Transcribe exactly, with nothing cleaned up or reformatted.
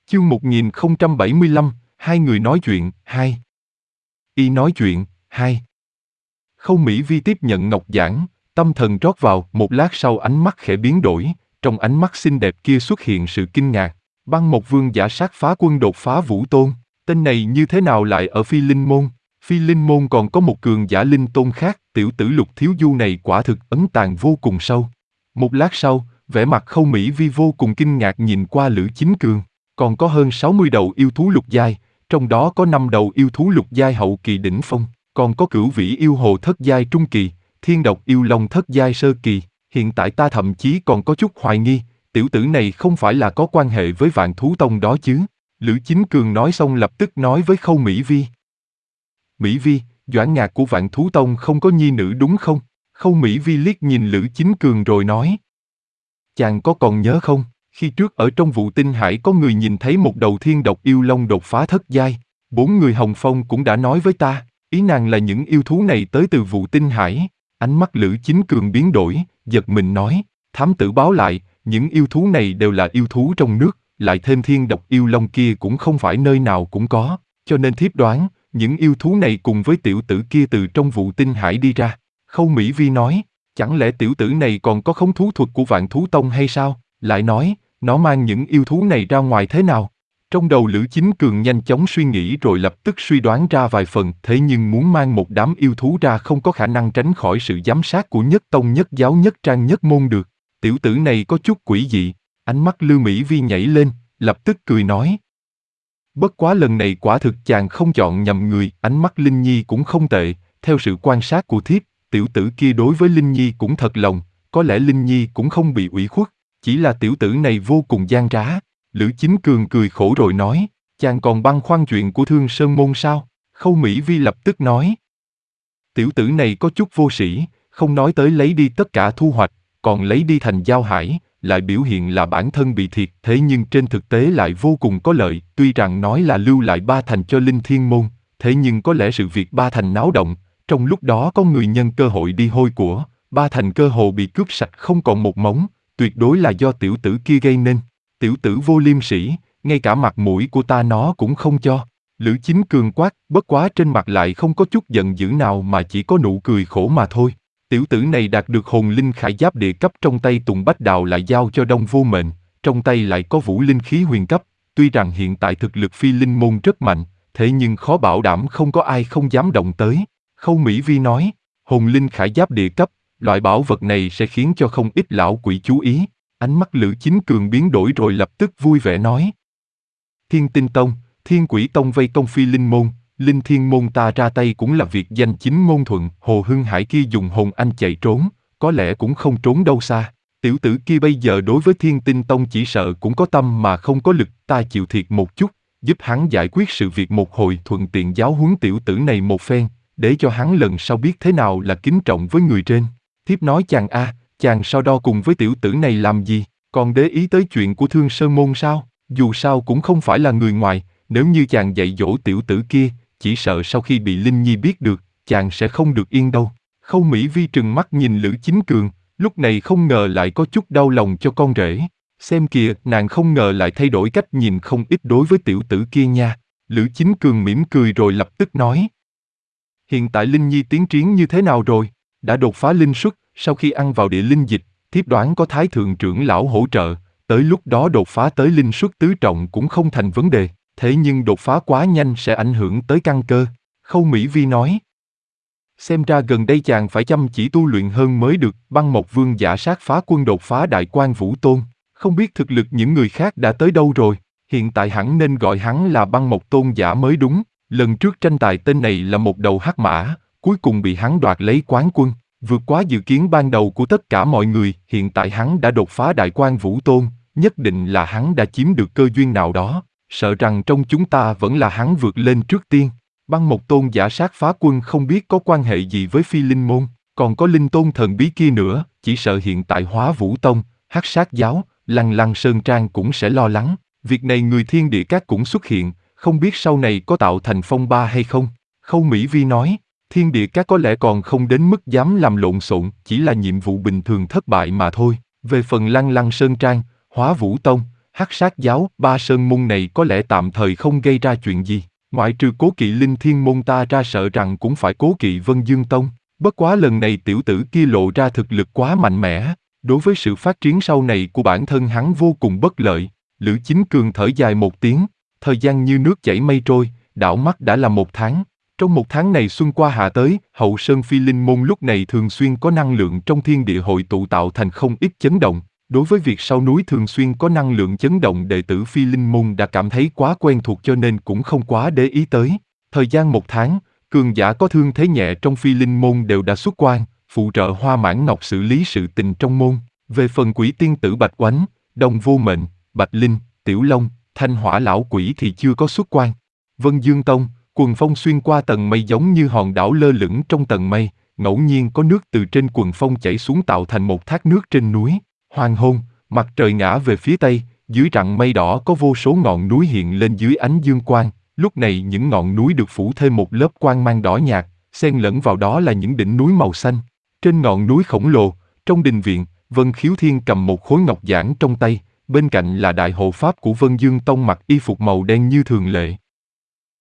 Chương một nghìn không trăm bảy mươi lăm, hai người nói chuyện, hai. Y nói chuyện, hai. Khâu Mỹ Vi tiếp nhận ngọc giản, tâm thần rót vào, một lát sau ánh mắt khẽ biến đổi, trong ánh mắt xinh đẹp kia xuất hiện sự kinh ngạc. Băng Mộc Vương giả sát phá quân đột phá Vũ Tôn, tên này như thế nào lại ở Phi Linh Môn? Phi Linh Môn còn có một cường giả linh tôn khác, tiểu tử Lục Thiếu Du này quả thực ấn tàng vô cùng sâu. Một lát sau, vẻ mặt Khâu Mỹ Vi vô cùng kinh ngạc nhìn qua Lữ Chính Cường. Còn có hơn sáu mươi đầu yêu thú lục giai, trong đó có năm đầu yêu thú lục giai hậu kỳ đỉnh phong, còn có cửu vĩ yêu hồ thất giai trung kỳ, thiên độc yêu long thất giai sơ kỳ. Hiện tại ta thậm chí còn có chút hoài nghi, tiểu tử này không phải là có quan hệ với Vạn Thú Tông đó chứ? Lữ Chính Cường nói xong lập tức nói với Khâu Mỹ Vi. Mỹ Vi, Doãn Ngạc của Vạn Thú Tông không có nhi nữ đúng không? Khâu Mỹ Vi liếc nhìn Lữ Chính Cường rồi nói. Chàng có còn nhớ không? Khi trước ở trong vụ tinh hải có người nhìn thấy một đầu thiên độc yêu long đột phá thất giai, bốn người Hồng Phong cũng đã nói với ta, ý nàng là những yêu thú này tới từ vụ tinh hải. Ánh mắt Lữ Chính Cường biến đổi, giật mình nói, thám tử báo lại, những yêu thú này đều là yêu thú trong nước, lại thêm thiên độc yêu long kia cũng không phải nơi nào cũng có, cho nên thiếp đoán, những yêu thú này cùng với tiểu tử kia từ trong vụ tinh hải đi ra. Khâu Mỹ Vi nói, chẳng lẽ tiểu tử này còn có khống thú thuật của Vạn Thú Tông hay sao? Lại nói, nó mang những yêu thú này ra ngoài thế nào? Trong đầu Lữ Chính Cường nhanh chóng suy nghĩ rồi lập tức suy đoán ra vài phần, thế nhưng muốn mang một đám yêu thú ra không có khả năng tránh khỏi sự giám sát của nhất tông nhất giáo nhất trang nhất môn được. Tiểu tử này có chút quỷ dị. Ánh mắt Lưu Mỹ Vi nhảy lên, lập tức cười nói. Bất quá lần này quả thực chàng không chọn nhầm người, ánh mắt Linh Nhi cũng không tệ, theo sự quan sát của thiếp, tiểu tử kia đối với Linh Nhi cũng thật lòng, có lẽ Linh Nhi cũng không bị ủy khuất, chỉ là tiểu tử này vô cùng gian trá. Lữ Chính Cường cười khổ rồi nói, chàng còn băn khoăn chuyện của Thương Sơn Môn sao? Khâu Mỹ Vi lập tức nói. Tiểu tử này có chút vô sĩ, không nói tới lấy đi tất cả thu hoạch, còn lấy đi thành giao hải, lại biểu hiện là bản thân bị thiệt, thế nhưng trên thực tế lại vô cùng có lợi, tuy rằng nói là lưu lại ba thành cho Linh Thiên Môn, thế nhưng có lẽ sự việc ba thành náo động, trong lúc đó có người nhân cơ hội đi hôi của, ba thành cơ hồ bị cướp sạch không còn một mống, tuyệt đối là do tiểu tử kia gây nên. Tiểu tử vô liêm sỉ, ngay cả mặt mũi của ta nó cũng không cho. Lữ Chính Cường quát, bất quá trên mặt lại không có chút giận dữ nào mà chỉ có nụ cười khổ mà thôi. Tiểu tử này đạt được hồn linh khải giáp địa cấp trong tay Tùng Bách Đào lại giao cho Đông Vô Mệnh, trong tay lại có vũ linh khí huyền cấp. Tuy rằng hiện tại thực lực Phi Linh Môn rất mạnh, thế nhưng khó bảo đảm không có ai không dám động tới. Khâu Mỹ Vi nói, hồn linh khải giáp địa cấp, loại bảo vật này sẽ khiến cho không ít lão quỷ chú ý. Ánh mắt Lữ Chính Cường biến đổi rồi lập tức vui vẻ nói. Thiên Tinh Tông, Thiên Quỷ Tông vây công Phi Linh Môn, Linh Thiên Môn ta ra tay cũng là việc danh chính ngôn thuận. Hồ Hưng Hải kia dùng hồn anh chạy trốn, có lẽ cũng không trốn đâu xa. Tiểu tử kia bây giờ đối với Thiên Tinh Tông chỉ sợ cũng có tâm mà không có lực, ta chịu thiệt một chút, giúp hắn giải quyết sự việc một hồi, thuận tiện giáo huấn tiểu tử này một phen, để cho hắn lần sau biết thế nào là kính trọng với người trên. Thiếp nói chàng a, à, chàng so đo cùng với tiểu tử này làm gì, còn để ý tới chuyện của Thương Sơn Môn sao? Dù sao cũng không phải là người ngoài, nếu như chàng dạy dỗ tiểu tử kia, chỉ sợ sau khi bị Linh Nhi biết được, chàng sẽ không được yên đâu. Khâu Mỹ Vi trừng mắt nhìn Lữ Chính Cường, lúc này không ngờ lại có chút đau lòng cho con rể. Xem kìa, nàng không ngờ lại thay đổi cách nhìn không ít đối với tiểu tử kia nha. Lữ Chính Cường mỉm cười rồi lập tức nói. Hiện tại Linh Nhi tiến triển như thế nào rồi? Đã đột phá linh xuất, sau khi ăn vào địa linh dịch, thiếp đoán có Thái Thượng trưởng lão hỗ trợ, tới lúc đó đột phá tới linh xuất tứ trọng cũng không thành vấn đề, thế nhưng đột phá quá nhanh sẽ ảnh hưởng tới căn cơ. Khâu Mỹ Vi nói. Xem ra gần đây chàng phải chăm chỉ tu luyện hơn mới được. Băng Mộc Vương giả sát phá quân đột phá Đại Quan Vũ Tôn, không biết thực lực những người khác đã tới đâu rồi, hiện tại hẳn nên gọi hắn là Băng Mộc Tôn giả mới đúng. Lần trước tranh tài tên này là một đầu hắc mã, cuối cùng bị hắn đoạt lấy quán quân, vượt quá dự kiến ban đầu của tất cả mọi người. Hiện tại hắn đã đột phá Đại Quan Vũ Tôn, nhất định là hắn đã chiếm được cơ duyên nào đó, sợ rằng trong chúng ta vẫn là hắn vượt lên trước tiên. Băng Mộc Tôn giả sát phá quân không biết có quan hệ gì với Phi Linh Môn, còn có linh tôn thần bí kia nữa, chỉ sợ hiện tại Hóa Vũ Tông, Hắc Sát Giáo, Lăng Lăng Sơn Trang cũng sẽ lo lắng. Việc này người Thiên Địa Các cũng xuất hiện, không biết sau này có tạo thành phong ba hay không. Khâu Mỹ Vi nói, Thiên Địa Các có lẽ còn không đến mức dám làm lộn xộn, chỉ là nhiệm vụ bình thường thất bại mà thôi. Về phần Lăng Lăng Sơn Trang, Hóa Vũ Tông, Hắc sát giáo, ba sơn môn này có lẽ tạm thời không gây ra chuyện gì, ngoại trừ cố kỵ Linh Thiên môn ta ra sợ rằng cũng phải cố kỵ Vân Dương Tông. Bất quá lần này tiểu tử kia lộ ra thực lực quá mạnh mẽ, đối với sự phát triển sau này của bản thân hắn vô cùng bất lợi. Lữ Chính Cường thở dài một tiếng, thời gian như nước chảy mây trôi, đảo mắt đã là một tháng. Trong một tháng này xuân qua hạ tới, Hậu Sơn Phi Linh môn lúc này thường xuyên có năng lượng trong thiên địa hội tụ tạo thành không ít chấn động. Đối với việc sau núi thường xuyên có năng lượng chấn động, đệ tử Phi Linh môn đã cảm thấy quá quen thuộc cho nên cũng không quá để ý tới. Thời gian một tháng, cường giả có thương thế nhẹ trong Phi Linh môn đều đã xuất quan, phụ trợ Hoa Mãn Ngọc xử lý sự tình trong môn. Về phần quỷ tiên tử Bạch Oánh, Đông Vô Mệnh, Bạch Linh, Tiểu Long, Thanh Hỏa lão quỷ thì chưa có xuất quan. Vân Dương Tông, quần phong xuyên qua tầng mây giống như hòn đảo lơ lửng trong tầng mây, ngẫu nhiên có nước từ trên quần phong chảy xuống tạo thành một thác nước trên núi. Hoàng hôn, mặt trời ngã về phía tây, dưới rặng mây đỏ có vô số ngọn núi hiện lên dưới ánh dương quang. Lúc này những ngọn núi được phủ thêm một lớp quang mang đỏ nhạt, xen lẫn vào đó là những đỉnh núi màu xanh. Trên ngọn núi khổng lồ, trong đình viện, Vân Khiếu Thiên cầm một khối ngọc giản trong tay, bên cạnh là đại hộ pháp của Vân Dương Tông mặc y phục màu đen như thường lệ.